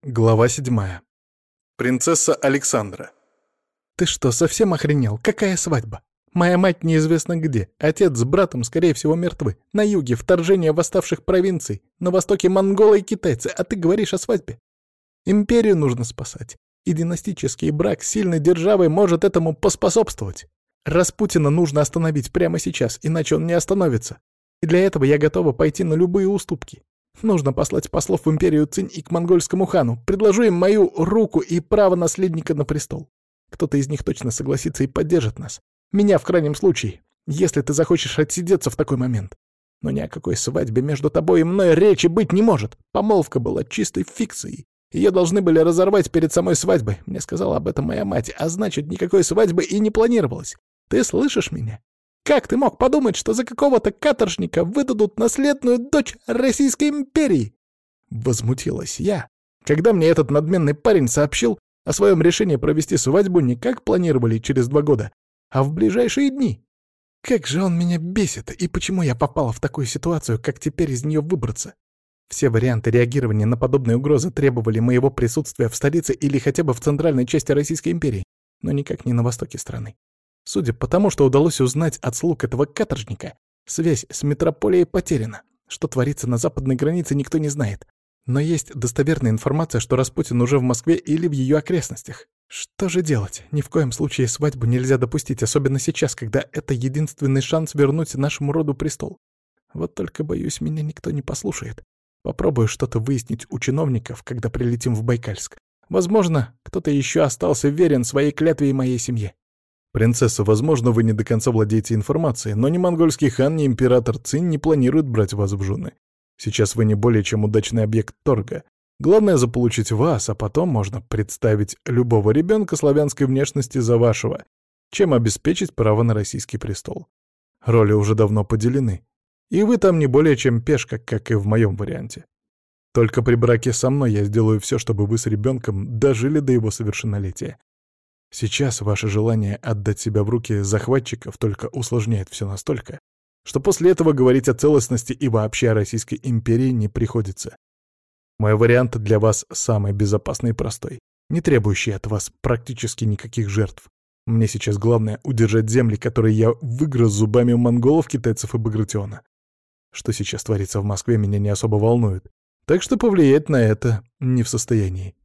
Глава 7. Принцесса Александра. «Ты что, совсем охренел? Какая свадьба? Моя мать неизвестно где. Отец с братом, скорее всего, мертвы. На юге вторжение восставших провинций. На востоке монголы и китайцы. А ты говоришь о свадьбе? Империю нужно спасать. И династический брак с сильной державой может этому поспособствовать. Распутина нужно остановить прямо сейчас, иначе он не остановится. И для этого я готова пойти на любые уступки. Нужно послать послов в империю Цинь и к монгольскому хану. Предложу им мою руку и право наследника на престол. Кто-то из них точно согласится и поддержит нас. Меня в крайнем случае, если ты захочешь отсидеться в такой момент. Но ни о какой свадьбе между тобой и мной речи быть не может. Помолвка была чистой фикцией. Ее должны были разорвать перед самой свадьбой. Мне сказала об этом моя мать, а значит, никакой свадьбы и не планировалось. Ты слышишь меня? Как ты мог подумать, что за какого-то каторжника выдадут наследную дочь Российской империи?» Возмутилась я, когда мне этот надменный парень сообщил о своем решении провести свадьбу не как планировали через 2 года, а в ближайшие дни. Как же он меня бесит, и почему я попала в такую ситуацию, как теперь из нее выбраться? Все варианты реагирования на подобные угрозы требовали моего присутствия в столице или хотя бы в центральной части Российской империи, но никак не на востоке страны. Судя по тому, что удалось узнать от слуг этого каторжника, связь с метрополией потеряна. Что творится на западной границе, никто не знает. Но есть достоверная информация, что Распутин уже в Москве или в ее окрестностях. Что же делать? Ни в коем случае свадьбу нельзя допустить, особенно сейчас, когда это единственный шанс вернуть нашему роду престол. Вот только, боюсь, меня никто не послушает. Попробую что-то выяснить у чиновников, когда прилетим в Байкальск. Возможно, кто-то еще остался верен своей клятве и моей семье. Принцесса, возможно, вы не до конца владеете информацией, но ни монгольский хан, ни император Цинь не планируют брать вас в жены. Сейчас вы не более чем удачный объект торга. Главное заполучить вас, а потом можно представить любого ребенка славянской внешности за вашего, чем обеспечить право на российский престол. Роли уже давно поделены. И вы там не более чем пешка, как и в моем варианте. Только при браке со мной я сделаю все, чтобы вы с ребенком дожили до его совершеннолетия. Сейчас ваше желание отдать себя в руки захватчиков только усложняет все настолько, что после этого говорить о целостности и вообще о Российской империи не приходится. Мой вариант для вас самый безопасный и простой, не требующий от вас практически никаких жертв. Мне сейчас главное удержать земли, которые я выгрыз зубами у монголов, китайцев и Багратиона. Что сейчас творится в Москве, меня не особо волнует, так что повлиять на это не в состоянии.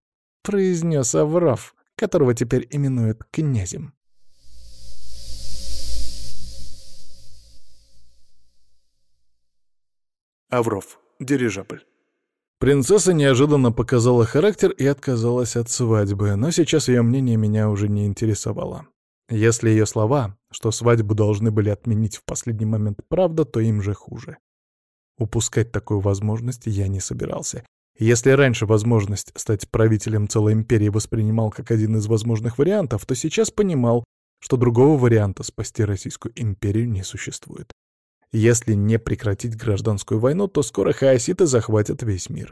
Произнес Авров, которого теперь именуют князем. Авров. Дирижабль. Принцесса неожиданно показала характер и отказалась от свадьбы, но сейчас ее мнение меня уже не интересовало. Если ее слова, что свадьбу должны были отменить в последний момент, правда, то им же хуже. Упускать такую возможность я не собирался. Если раньше возможность стать правителем целой империи воспринимал как один из возможных вариантов, то сейчас понимал, что другого варианта спасти Российскую империю не существует. Если не прекратить гражданскую войну, то скоро хаоситы захватят весь мир.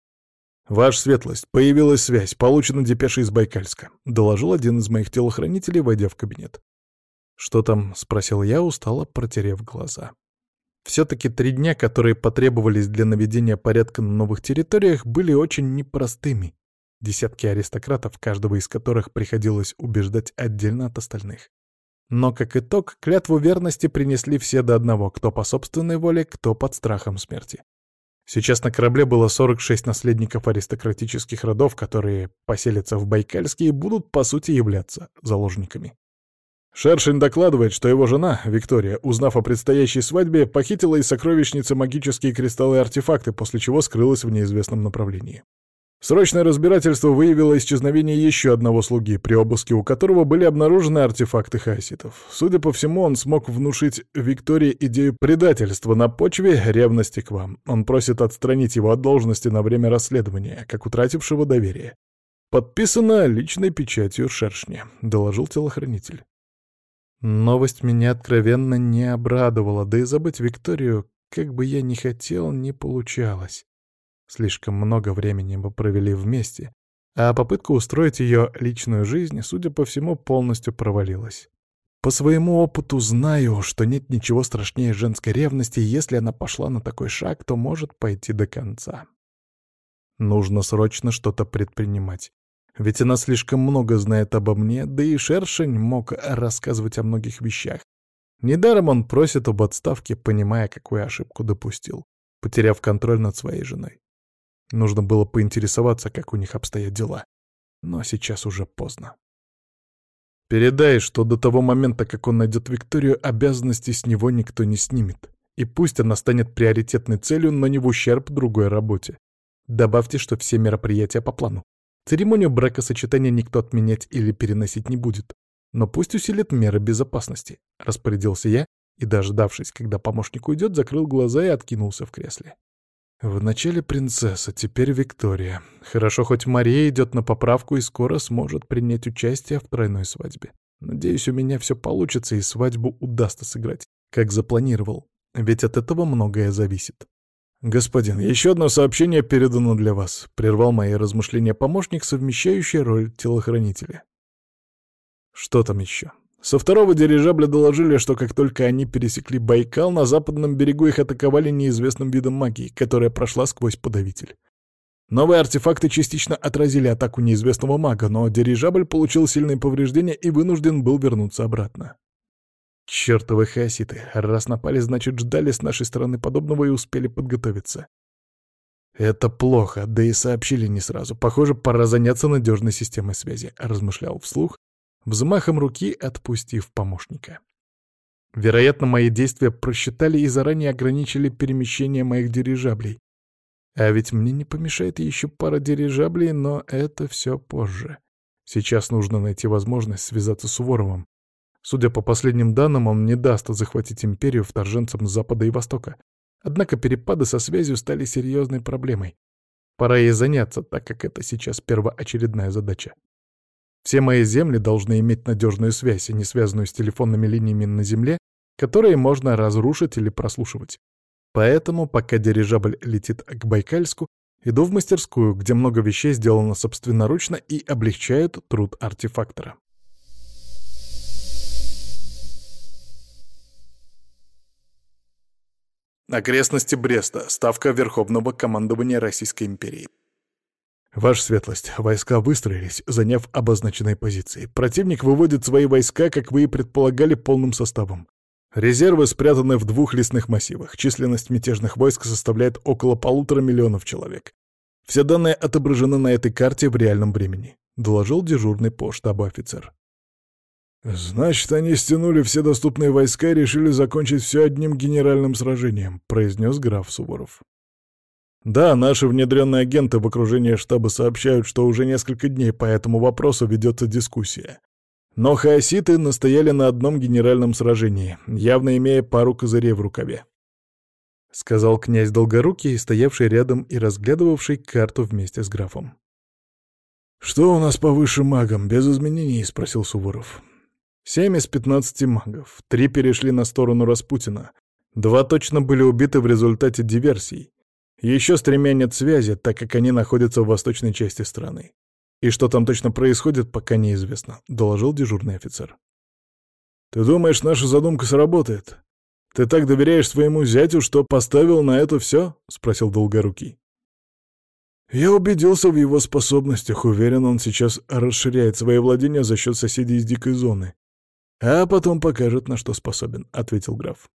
«Ваша светлость, появилась связь, получена депеша из Байкальска», — доложил один из моих телохранителей, войдя в кабинет. «Что там?» — спросил я, устало протерев глаза. Все-таки 3 дня, которые потребовались для наведения порядка на новых территориях, были очень непростыми. Десятки аристократов, каждого из которых приходилось убеждать отдельно от остальных. Но, как итог, клятву верности принесли все до одного, кто по собственной воле, кто под страхом смерти. Сейчас на корабле было 46 наследников аристократических родов, которые поселятся в Байкальске и будут, по сути, являться заложниками. Шершень докладывает, что его жена, Виктория, узнав о предстоящей свадьбе, похитила из сокровищницы магические кристаллы и артефакты, после чего скрылась в неизвестном направлении. Срочное разбирательство выявило исчезновение еще одного слуги, при обыске у которого были обнаружены артефакты хаоситов. Судя по всему, он смог внушить Виктории идею предательства на почве ревности к вам. Он просит отстранить его от должности на время расследования, как утратившего доверие. «Подписано личной печатью Шершня», — доложил телохранитель. Новость меня откровенно не обрадовала, да и забыть Викторию, как бы я ни хотел, не получалось. Слишком много времени мы провели вместе, а попытка устроить ее личную жизнь, судя по всему, полностью провалилась. По своему опыту знаю, что нет ничего страшнее женской ревности, и если она пошла на такой шаг, то может пойти до конца. Нужно срочно что-то предпринимать. Ведь она слишком много знает обо мне, да и Шершень мог рассказывать о многих вещах. Недаром он просит об отставке, понимая, какую ошибку допустил, потеряв контроль над своей женой. Нужно было поинтересоваться, как у них обстоят дела. Но сейчас уже поздно. Передай, что до того момента, как он найдет Викторию, обязанности с него никто не снимет. И пусть она станет приоритетной целью, но не в ущерб другой работе. Добавьте, что все мероприятия по плану. Церемонию бракосочетания никто отменять или переносить не будет. Но пусть усилит меры безопасности. Распорядился я и, дождавшись, когда помощник уйдет, закрыл глаза и откинулся в кресле. Вначале принцесса, теперь Виктория. Хорошо, хоть Мария идет на поправку и скоро сможет принять участие в тройной свадьбе. Надеюсь, у меня все получится и свадьбу удастся сыграть, как запланировал. Ведь от этого многое зависит. «Господин, еще одно сообщение передано для вас», — прервал мои размышления помощник, совмещающий роль телохранителя. «Что там еще?» Со второго дирижабля доложили, что как только они пересекли Байкал, на западном берегу их атаковали неизвестным видом магии, которая прошла сквозь подавитель. Новые артефакты частично отразили атаку неизвестного мага, но дирижабль получил сильные повреждения и вынужден был вернуться обратно. Чёртовы хаоситы. Раз напали, значит, ждали с нашей стороны подобного и успели подготовиться. Это плохо, да и сообщили не сразу. Похоже, пора заняться надежной системой связи, размышлял вслух, взмахом руки отпустив помощника. Вероятно, мои действия просчитали и заранее ограничили перемещение моих дирижаблей. А ведь мне не помешает еще пара дирижаблей, но это все позже. Сейчас нужно найти возможность связаться с Суворовым. Судя по последним данным, он не даст захватить империю вторженцам с Запада и Востока. Однако перепады со связью стали серьезной проблемой. Пора ей заняться, так как это сейчас первоочередная задача. Все мои земли должны иметь надежную связь, не связанную с телефонными линиями на Земле, которые можно разрушить или прослушивать. Поэтому, пока дирижабль летит к Байкальску, иду в мастерскую, где много вещей сделано собственноручно и облегчают труд артефактора. Окрестности Бреста. Ставка Верховного командования Российской империи. Ваша светлость, войска выстроились, заняв обозначенные позиции. Противник выводит свои войска, как вы и предполагали, полным составом. Резервы спрятаны в 2 лесных массивах. Численность мятежных войск составляет около 1,5 миллиона человек. Все данные отображены на этой карте в реальном времени, доложил дежурный по штабу офицер. «Значит, они стянули все доступные войска и решили закончить все одним генеральным сражением», — произнес граф Суворов. «Да, наши внедренные агенты в окружении штаба сообщают, что уже несколько дней по этому вопросу ведется дискуссия. Но хаоситы настояли на одном генеральном сражении, явно имея пару козырей в рукаве», — сказал князь Долгорукий, стоявший рядом и разглядывавший карту вместе с графом. «Что у нас по высшим магам, без изменений?» — спросил Суворов. 7 из 15 магов, 3 перешли на сторону Распутина, 2 точно были убиты в результате диверсий. Еще с 3 нет связи, так как они находятся в восточной части страны. И что там точно происходит, пока неизвестно, доложил дежурный офицер. «Ты думаешь, наша задумка сработает? Ты так доверяешь своему зятю, что поставил на это все?» — спросил Долгорукий. «Я убедился в его способностях, уверен, он сейчас расширяет свои владения за счет соседей из дикой зоны. А потом покажет, на что способен», — ответил граф.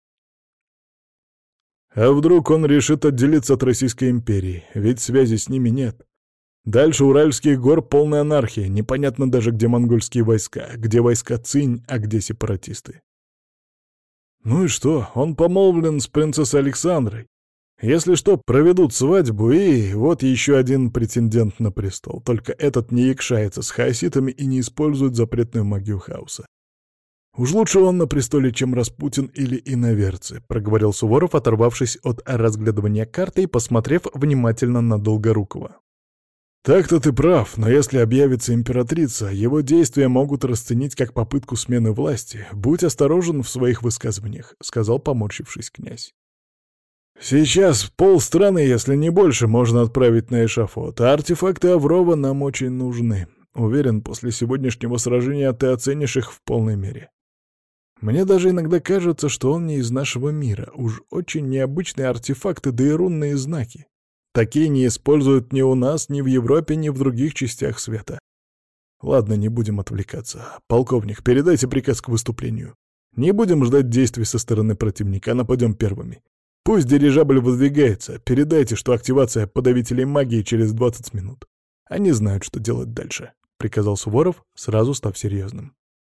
«А вдруг он решит отделиться от Российской империи, ведь связи с ними нет? Дальше Уральских гор полная анархия, непонятно даже, где монгольские войска, где войска Цинь, а где сепаратисты. Ну и что, он помолвлен с принцессой Александрой. Если что, проведут свадьбу, и вот еще один претендент на престол. Только этот не якшается с хаоситами и не использует запретную магию хаоса. Уж лучше он на престоле, чем Распутин или иноверцы», — проговорил Суворов, оторвавшись от разглядывания карты и посмотрев внимательно на Долгорукова. «Так-то ты прав, но если объявится императрица, его действия могут расценить как попытку смены власти. Будь осторожен в своих высказываниях», — сказал, поморщившись князь. «Сейчас полстраны, если не больше, можно отправить на эшафот, а артефакты Аврова нам очень нужны. Уверен, после сегодняшнего сражения ты оценишь их в полной мере. Мне даже иногда кажется, что он не из нашего мира. Уж очень необычные артефакты, да и рунные знаки. Такие не используют ни у нас, ни в Европе, ни в других частях света. Ладно, не будем отвлекаться. Полковник, передайте приказ к выступлению. Не будем ждать действий со стороны противника, а нападем первыми. Пусть дирижабль выдвигается. Передайте, что активация подавителей магии через 20 минут. Они знают, что делать дальше», — приказал Суворов, сразу став серьезным.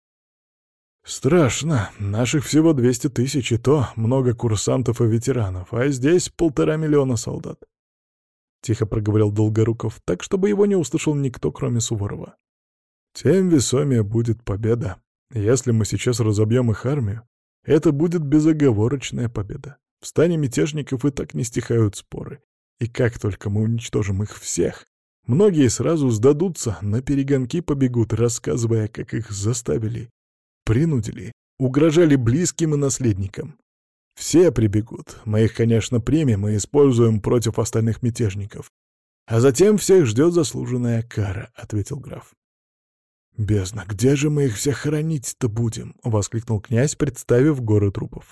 «Страшно. Наших всего 200 тысяч, и то много курсантов и ветеранов, а здесь 1,5 миллиона солдат», — тихо проговорил Долгоруков, так, чтобы его не услышал никто, кроме Суворова. «Тем весомее будет победа. Если мы сейчас разобьем их армию, это будет безоговорочная победа. В стане мятежников и так не стихают споры. И как только мы уничтожим их всех, многие сразу сдадутся, на перегонки побегут, рассказывая, как их заставили, принудили, угрожали близким и наследникам. Все прибегут. Мы их, конечно, примем и используем против остальных мятежников. А затем всех ждет заслуженная кара», — ответил граф. «Бездна, где же мы их всех хоронить-то будем?» — воскликнул князь, представив горы трупов.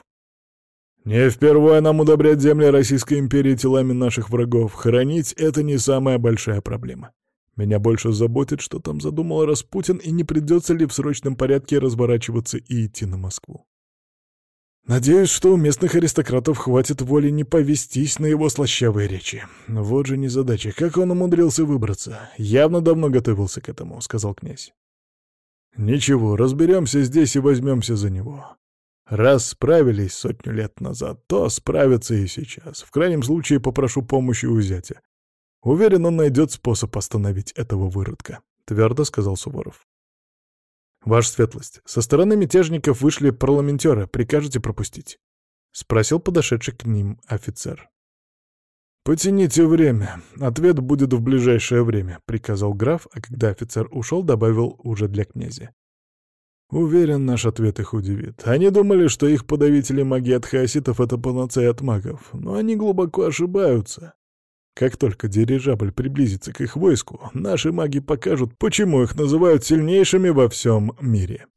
«Не впервые нам удобрять земли Российской империи телами наших врагов. Хоронить — это не самая большая проблема. Меня больше заботит, что там задумал Распутин, и не придется ли в срочном порядке разворачиваться и идти на Москву. Надеюсь, что у местных аристократов хватит воли не повестись на его слащавые речи. Вот же незадача, как он умудрился выбраться. Явно давно готовился к этому», — сказал князь. «Ничего, разберемся здесь и возьмемся за него. Раз справились 100 лет назад, то справятся и сейчас. В крайнем случае попрошу помощи у зятя. Уверен, он найдет способ остановить этого выродка», — твердо сказал Суворов. «Ваша светлость, со стороны мятежников вышли парламентеры, прикажете пропустить?» — спросил подошедший к ним офицер. «Потяните время. Ответ будет в ближайшее время», — приказал граф, а когда офицер ушел, добавил уже для князя. «Уверен, наш ответ их удивит. Они думали, что их подавители магии от хаоситов — это панацея от магов, но они глубоко ошибаются. Как только дирижабль приблизится к их войску, наши маги покажут, почему их называют сильнейшими во всем мире».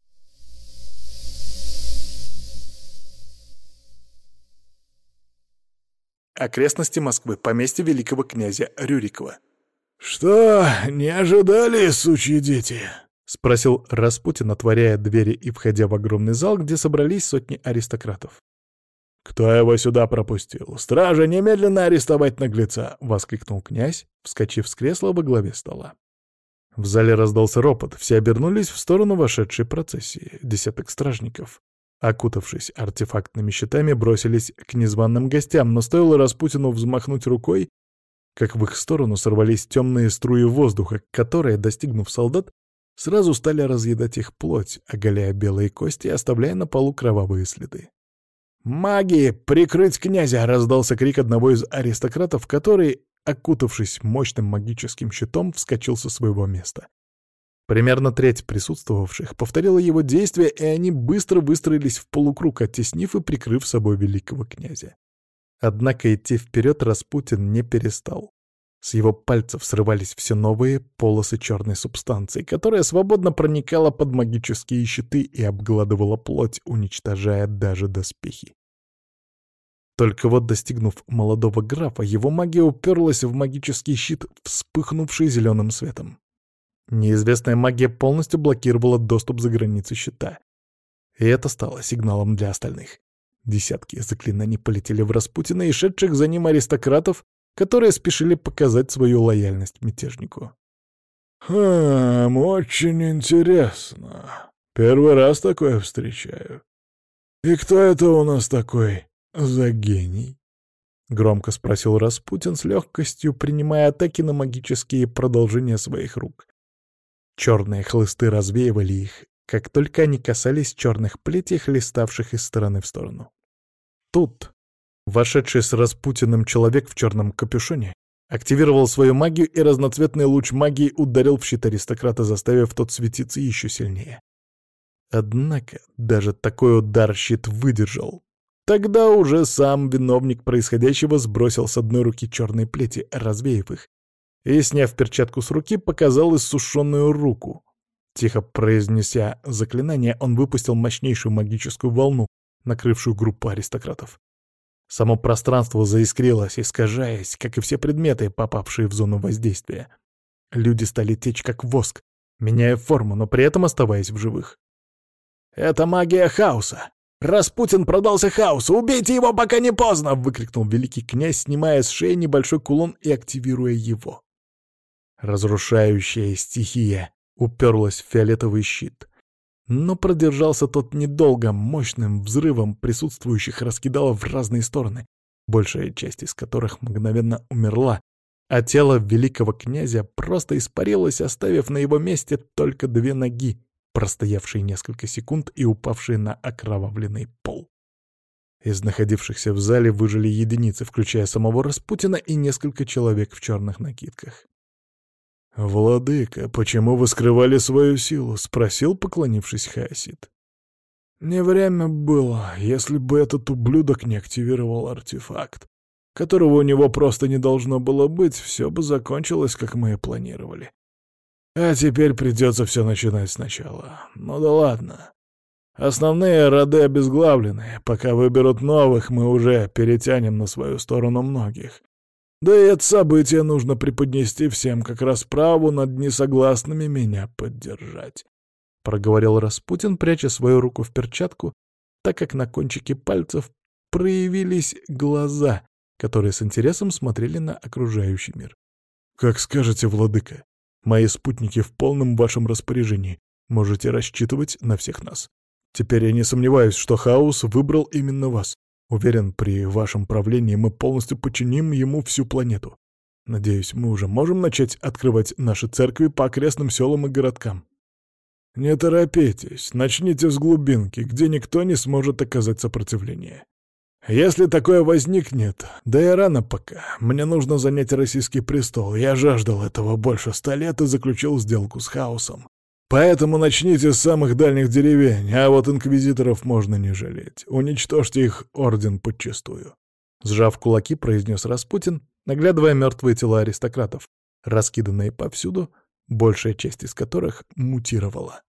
Окрестности Москвы, поместье великого князя Рюрикова. «Что, не ожидали, сучьи дети?» — спросил Распутин, отворяя двери и входя в огромный зал, где собрались сотни аристократов. «Кто его сюда пропустил? Стража, немедленно арестовать наглеца!» — воскликнул князь, вскочив с кресла во главе стола. В зале раздался ропот, все обернулись в сторону вошедшей процессии. Десяток стражников, окутавшись артефактными щитами, бросились к незваным гостям, но стоило Распутину взмахнуть рукой, как в их сторону сорвались темные струи воздуха, которые, достигнув солдат, сразу стали разъедать их плоть, оголяя белые кости и оставляя на полу кровавые следы. «Маги! Прикрыть князя!» — раздался крик одного из аристократов, который, окутавшись мощным магическим щитом, вскочил со своего места. Примерно треть присутствовавших повторила его действия, и они быстро выстроились в полукруг, оттеснив и прикрыв собой великого князя. Однако идти вперед Распутин не перестал. С его пальцев срывались все новые полосы черной субстанции, которая свободно проникала под магические щиты и обгладывала плоть, уничтожая даже доспехи. Только вот, достигнув молодого графа, его магия уперлась в магический щит, вспыхнувший зеленым светом. Неизвестная магия полностью блокировала доступ за границы щита. И это стало сигналом для остальных. Десятки заклинаний полетели в Распутина и шедших за ним аристократов, которые спешили показать свою лояльность мятежнику. Очень интересно. Первый раз такое встречаю. И кто это у нас такой за гений?» — громко спросил Распутин, с легкостью принимая атаки на магические продолжения своих рук. Черные хлысты развеивали их, как только они касались черных плетей, хлеставших из стороны в сторону. Тут вошедший с Распутиным человек в черном капюшоне активировал свою магию, и разноцветный луч магии ударил в щит аристократа, заставив тот светиться еще сильнее. Однако даже такой удар щит выдержал. Тогда уже сам виновник происходящего сбросил с одной руки черные плети, развеяв их, и, сняв перчатку с руки, показал иссушенную руку. Тихо произнеся заклинание, он выпустил мощнейшую магическую волну, накрывшую группу аристократов. Само пространство заискрилось, искажаясь, как и все предметы, попавшие в зону воздействия. Люди стали течь как воск, меняя форму, но при этом оставаясь в живых. «Это магия хаоса! Распутин продался хаосу! Убейте его, пока не поздно!» — выкрикнул великий князь, снимая с шеи небольшой кулон и активируя его. Разрушающая стихия уперлась в фиолетовый щит. Но продержался тот недолго, мощным взрывом присутствующих раскидало в разные стороны, большая часть из которых мгновенно умерла, а тело великого князя просто испарилось, оставив на его месте только 2 ноги, простоявшие несколько секунд и упавшие на окровавленный пол. Из находившихся в зале выжили единицы, включая самого Распутина и несколько человек в черных накидках. «Владыка, почему вы скрывали свою силу?» — спросил, поклонившись Хаосид. «Не время было, если бы этот ублюдок не активировал артефакт, которого у него просто не должно было быть, все бы закончилось, как мы и планировали. А теперь придется все начинать сначала. Ну да ладно. Основные роды обезглавлены, пока выберут новых, мы уже перетянем на свою сторону многих. Да и это событие нужно преподнести всем как расправу над несогласными меня поддержать», — проговорил Распутин, пряча свою руку в перчатку, так как на кончике пальцев проявились глаза, которые с интересом смотрели на окружающий мир. «Как скажете, владыка. Мои спутники в полном вашем распоряжении. Можете рассчитывать на всех нас. Теперь я не сомневаюсь, что хаос выбрал именно вас. Уверен, при вашем правлении мы полностью подчиним ему всю планету. Надеюсь, мы уже можем начать открывать наши церкви по окрестным селам и городкам». «Не торопитесь, начните с глубинки, где никто не сможет оказать сопротивление. Если такое возникнет, да и рано пока. Мне нужно занять российский престол. Я жаждал этого больше 100 лет и заключил сделку с хаосом. Поэтому начните с самых дальних деревень, а вот инквизиторов можно не жалеть. Уничтожьте их орден подчистую». Сжав кулаки, произнес Распутин, наглядывая мертвые тела аристократов, раскиданные повсюду, большая часть из которых мутировала.